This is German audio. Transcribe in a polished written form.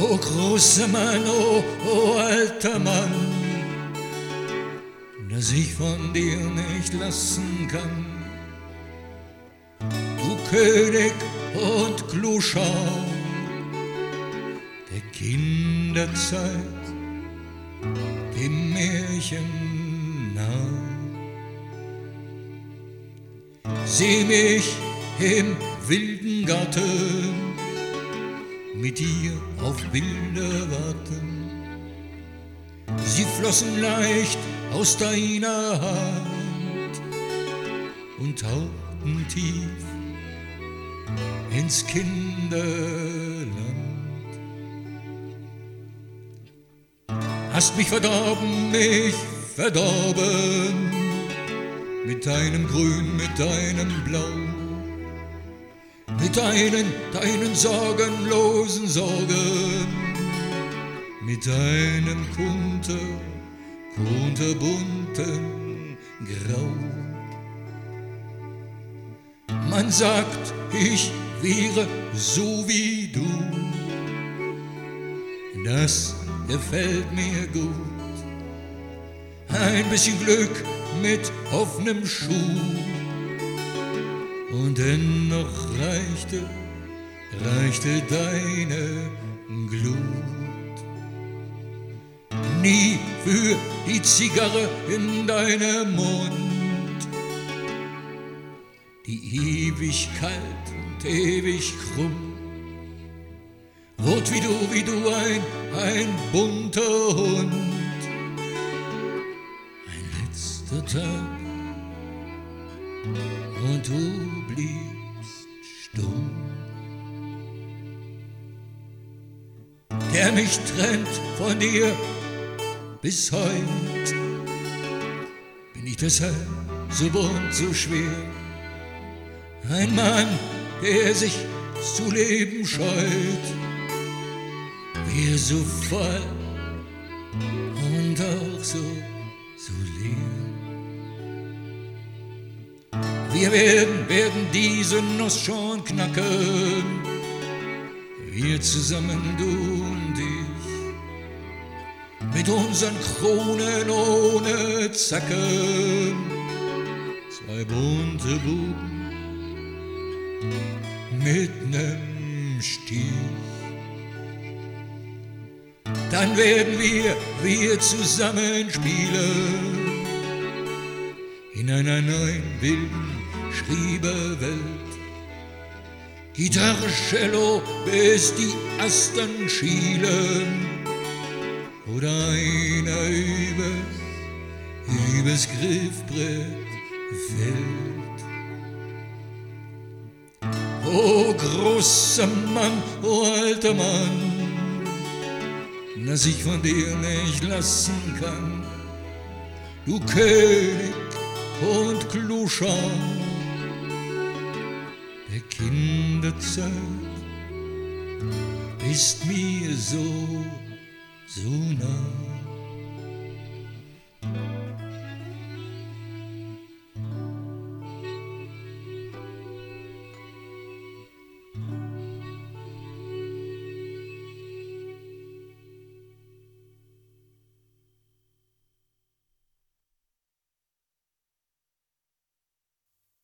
O großer Mann, o alter Mann, dass ich von dir nicht lassen kann. Du König und Kluschau der Kinderzeit, dem Märchen nah. Seh mich im wilden Garten mit dir auf Bilder warten. Sie flossen leicht aus deiner Hand und tauchten tief ins Kinderland. Hast mich verdorben, mit deinem Grün, mit deinem Blau, mit deinen sorgenlosen Sorgen, mit deinem kunterbunten Grau. Man sagt, ich wäre so wie du, das gefällt mir gut. Ein bisschen Glück mit offenem Schuh, und dennoch reichte deine Glut. Nie für die Zigarre in deinem Mund, die ewig kalt und ewig krumm, rot wie du ein bunter Hund. Ein letzter Tag und du bliebst stumm. Der mich trennt von dir bis heut, bin ich deshalb so bunt, so schwer. Ein Mann, der sich zu leben scheut, wir so voll und auch so leer. Wir werden diese Nuss schon knacken, wir zusammen, du und ich, mit unseren Kronen ohne Zacken, zwei bunte Buben mit nem Stich. Dann werden wir zusammen spielen in einer neuen wilden Schrieberwelt. Gitarre, Cello, bis die Astern schielen oder einer übers Griffbrett fällt. O großer Mann, o alter Mann, dass ich von dir nicht lassen kann. Du König und Kluschau der Kinderzeit, bist mir so nah.